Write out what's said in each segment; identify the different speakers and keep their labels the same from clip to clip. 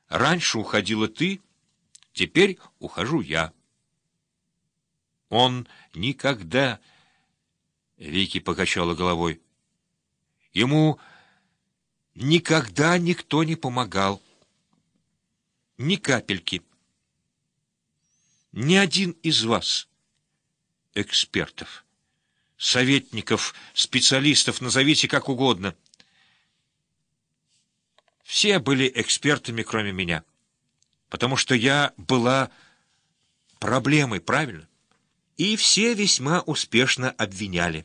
Speaker 1: Раньше уходила ты, теперь ухожу я. Он никогда... Вики покачала головой. Ему никогда никто не помогал. Ни капельки. Ни один из вас, экспертов, советников, специалистов, назовите как угодно. Все были экспертами, кроме меня. Потому что я была проблемой, правильно? И все весьма успешно обвиняли.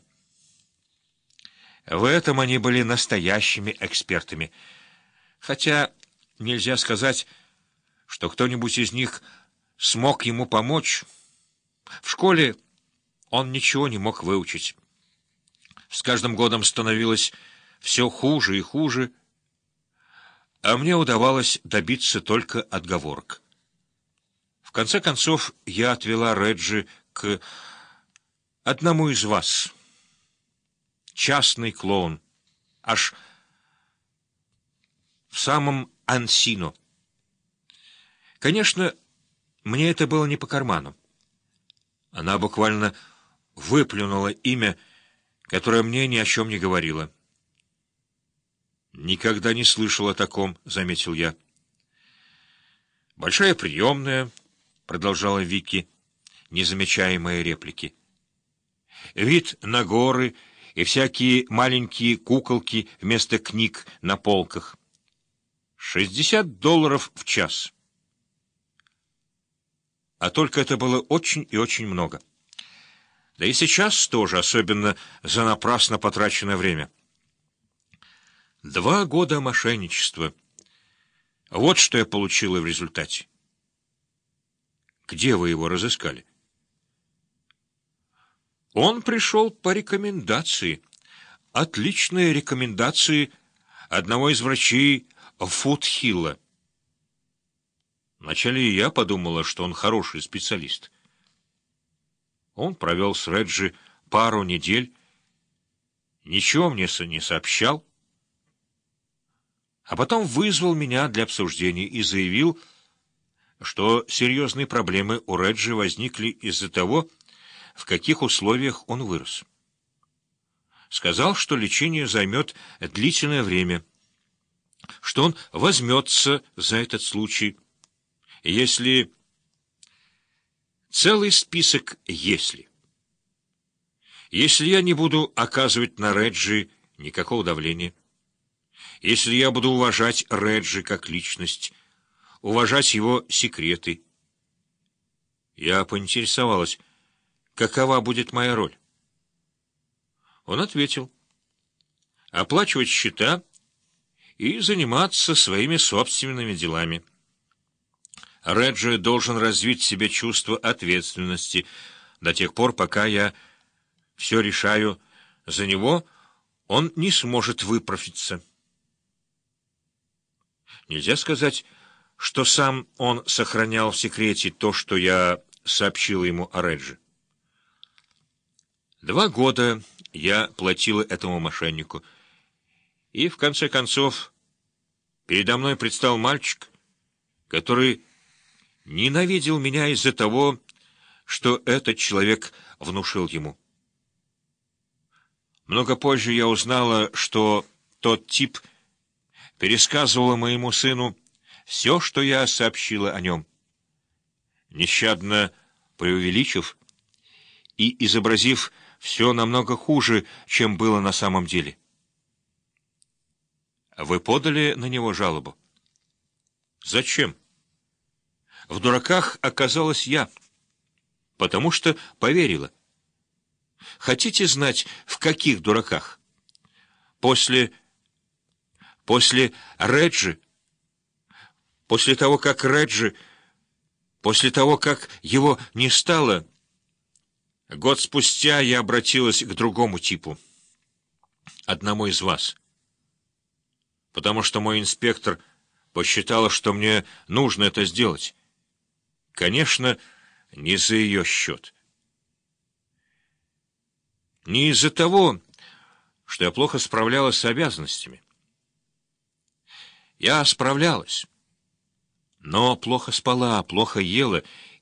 Speaker 1: В этом они были настоящими экспертами. Хотя нельзя сказать, что кто-нибудь из них смог ему помочь. В школе он ничего не мог выучить. С каждым годом становилось все хуже и хуже, а мне удавалось добиться только отговорок. В конце концов, я отвела Реджи к одному из вас. Частный клоун. Аж в самом Ансино. Конечно, мне это было не по карману. Она буквально выплюнула имя, которое мне ни о чем не говорило. «Никогда не слышал о таком», — заметил я. «Большая приемная», — продолжала Вики, не замечая моей реплики. «Вид на горы и всякие маленькие куколки вместо книг на полках. $60 в час». А только это было очень и очень много. Да и сейчас тоже, особенно за напрасно потраченное время. 2 года мошенничества. Вот что я получила в результате. Где вы его разыскали? Он пришел по рекомендации. Отличные рекомендации одного из врачей Фудхилла. Вначале и я подумала, что он хороший специалист. Он провел с Реджи пару недель, ничего мне не сообщал, а потом вызвал меня для обсуждения и заявил, что серьезные проблемы у Реджи возникли из-за того, в каких условиях он вырос. Сказал, что лечение займет длительное время, что он возьмется за этот случай, если... Целый список «если». Если я не буду оказывать на Реджи никакого давления, если я буду уважать Реджи как личность, уважать его секреты. Я поинтересовалась, какова будет моя роль. Он ответил: оплачивать счета и заниматься своими собственными делами. Реджи должен развить в себе чувство ответственности до тех пор, пока я все решаю за него, он не сможет выпрофиться. Нельзя сказать, что сам он сохранял в секрете то, что я сообщила ему о Реджи. 2 года я платила этому мошеннику, и, в конце концов, передо мной предстал мальчик, который ненавидел меня из-за того, что этот человек внушил ему. Много позже я узнала, что тот тип пересказывал моему сыну все, что я сообщила о нем, нещадно преувеличив и изобразив все намного хуже, чем было на самом деле. Вы подали на него жалобу? Зачем? В дураках оказалась я, потому что поверила. Хотите знать, в каких дураках? После Реджи, после того, как его не стало, год спустя я обратилась к другому типу, одному из вас, потому что мой инспектор посчитала, что мне нужно это сделать. Конечно, не за ее счет. Не из-за того, что я плохо справлялась с обязанностями. Я справлялась. но плохо спала, плохо ела